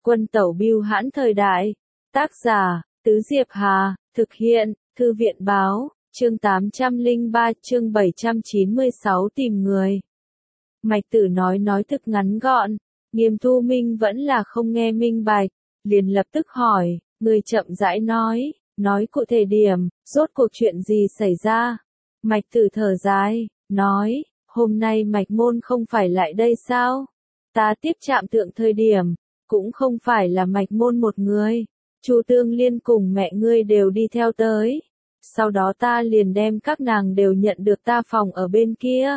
Quân tẩu bưu hãn thời đại. Tác giả, Tứ Diệp Hà, thực hiện, Thư viện báo, chương 803, chương 796 tìm người. Mạch Tử nói thực ngắn gọn, Nghiêm Thu Minh vẫn là không nghe minh bạch, liền lập tức hỏi, người chậm rãi nói cụ thể điểm, rốt cuộc chuyện gì xảy ra. Mạch Tử thở dài, nói, hôm nay Mạch Môn không phải lại đây sao? Ta tiếp trạm tượng thời điểm, cũng không phải là Mạch Môn một người, Chu Tương Liên cùng mẹ ngươi đều đi theo tới. Sau đó ta liền đem các nàng đều nhận được ta phòng ở bên kia.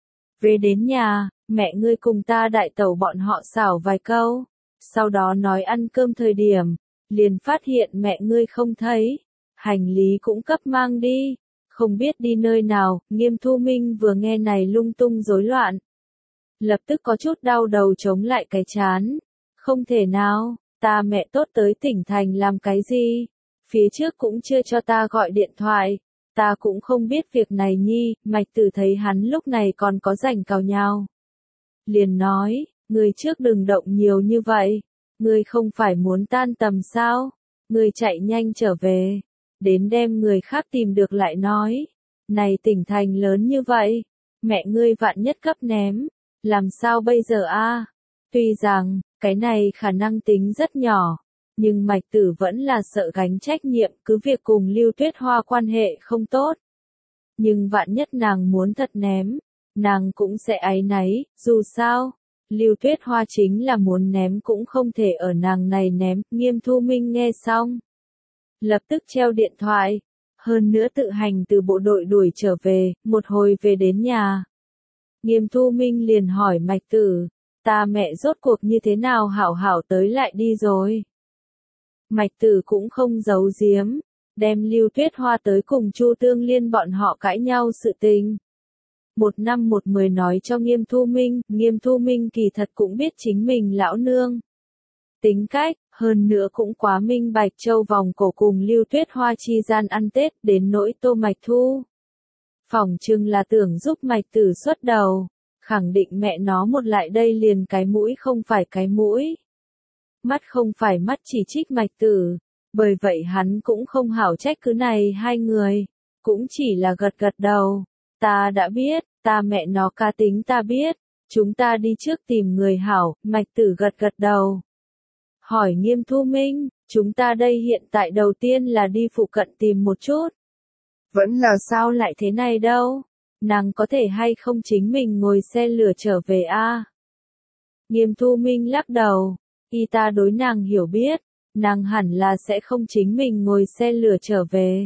Về đến nhà, mẹ ngươi cùng ta đại tẩu bọn họ xảo vài câu, sau đó nói ăn cơm thời điểm, liền phát hiện mẹ ngươi không thấy, hành lý cũng cấp mang đi, không biết đi nơi nào. Nghiêm Thu Minh vừa nghe này lung tung rối loạn, lập tức có chút đau đầu chống lại cái chán. Không thể nào, ta mẹ tốt tới tỉnh thành làm cái gì? Phía trước cũng chưa cho ta gọi điện thoại, ta cũng không biết việc này nhi. Mạch Tử thấy hắn lúc này còn có rảnh cào nhào, liền nói, người trước đừng động nhiều như vậy, người không phải muốn tan tầm sao? Người chạy nhanh trở về, đến đem người khác tìm được lại nói. Này tỉnh thành lớn như vậy, mẹ ngươi vạn nhất cấp ném, làm sao bây giờ a? Tuy rằng, cái này khả năng tính rất nhỏ, nhưng Mạch Tử vẫn là sợ gánh trách nhiệm, cứ việc cùng Lưu Tuyết Hoa quan hệ không tốt. Nhưng vạn nhất nàng muốn thật ném, nàng cũng sẽ áy náy, dù sao, Lưu Tuyết Hoa chính là muốn ném cũng không thể ở nàng này ném. Nghiêm Thu Minh nghe xong, lập tức treo điện thoại, hơn nữa tự hành từ bộ đội đuổi trở về. Một hồi về đến nhà, Nghiêm Thu Minh liền hỏi Mạch Tử, ta mẹ rốt cuộc như thế nào hảo hảo tới lại đi rồi. Mạch Tử cũng không giấu giếm, đem Lưu Tuyết Hoa tới cùng Chu Tương Liên bọn họ cãi nhau sự tình. Một năm một mười nói cho Nghiêm Thu Minh. Nghiêm Thu Minh kỳ thật cũng biết chính mình lão nương tính cách, hơn nữa cũng quá minh bạch châu vòng cổ cùng Lưu Tuyết Hoa chi gian ăn Tết. Đến nỗi Tô Mạch Thu, phỏng chừng là tưởng giúp Mạch Tử xuất đầu, khẳng định mẹ nó một lại đây liền cái mũi không phải cái mũi, mắt không phải mắt, chỉ trích Mạch Tử. Bởi vậy hắn cũng không hảo trách cứ này hai người, cũng chỉ là gật gật đầu. Ta đã biết, ta mẹ nó cá tính ta biết, chúng ta đi trước tìm người hảo. Mạch Tử gật gật đầu. Hỏi Nghiêm Thu Minh, chúng ta đây hiện tại đầu tiên là đi phụ cận tìm một chút. Vẫn là sao lại thế này đâu? Nàng có thể hay không chính mình ngồi xe lửa trở về a? Nghiêm Thu Minh lắc đầu, y ta đối nàng hiểu biết, nàng hẳn là sẽ không chính mình ngồi xe lửa trở về.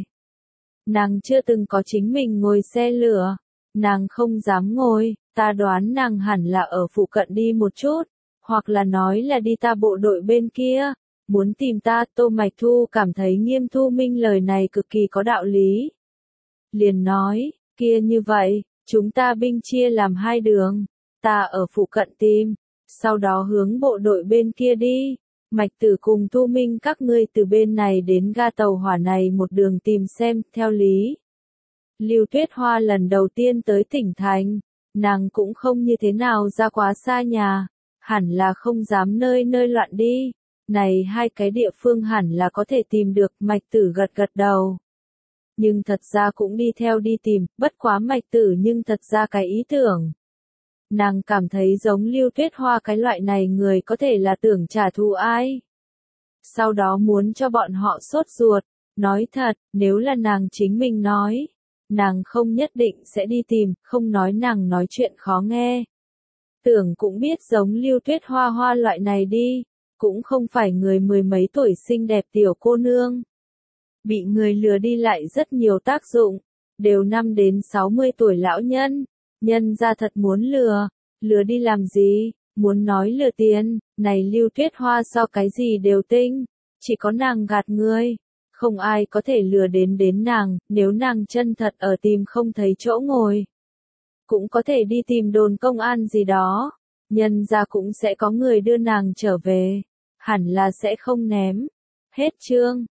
Nàng chưa từng có chính mình ngồi xe lửa, nàng không dám ngồi, ta đoán nàng hẳn là ở phụ cận đi một chút, hoặc là nói là đi ta bộ đội bên kia, muốn tìm ta. Tô Mạch Thu cảm thấy Nghiêm Thu Minh lời này cực kỳ có đạo lý. Liền nói, kia như vậy, chúng ta binh chia làm hai đường, ta ở phụ cận tìm, sau đó hướng bộ đội bên kia đi. Mạch Tử cùng Thu Minh các ngươi từ bên này đến ga tàu hỏa này một đường tìm xem. Theo lý, Lưu Tuyết Hoa lần đầu tiên tới tỉnh thành, nàng cũng không như thế nào ra quá xa nhà, hẳn là không dám nơi nơi loạn đi. Này hai cái địa phương hẳn là có thể tìm được. Mạch Tử gật gật đầu. Nhưng thật ra cũng đi theo đi tìm, bất quá Mạch Tử nhưng thật ra cái ý tưởng. Nàng cảm thấy giống Lưu Tuyết Hoa cái loại này người có thể là tưởng trả thù ai, sau đó muốn cho bọn họ sốt ruột. Nói thật, nếu là nàng chính mình nói, nàng không nhất định sẽ đi tìm, không nói nàng nói chuyện khó nghe. Tưởng cũng biết giống Lưu Tuyết Hoa Hoa loại này đi, cũng không phải người mười mấy tuổi xinh đẹp tiểu cô nương. Bị người lừa đi lại rất nhiều tác dụng, đều 5 đến 60 tuổi lão nhân, nhân ra thật muốn lừa đi làm gì, muốn nói lừa tiền, này Lưu Tuyết Hoa so cái gì đều tinh, chỉ có nàng gạt người, không ai có thể lừa đến nàng. Nếu nàng chân thật ở tìm không thấy chỗ ngồi, cũng có thể đi tìm đồn công an gì đó, nhân ra cũng sẽ có người đưa nàng trở về, hẳn là sẽ không ném. Hết chương.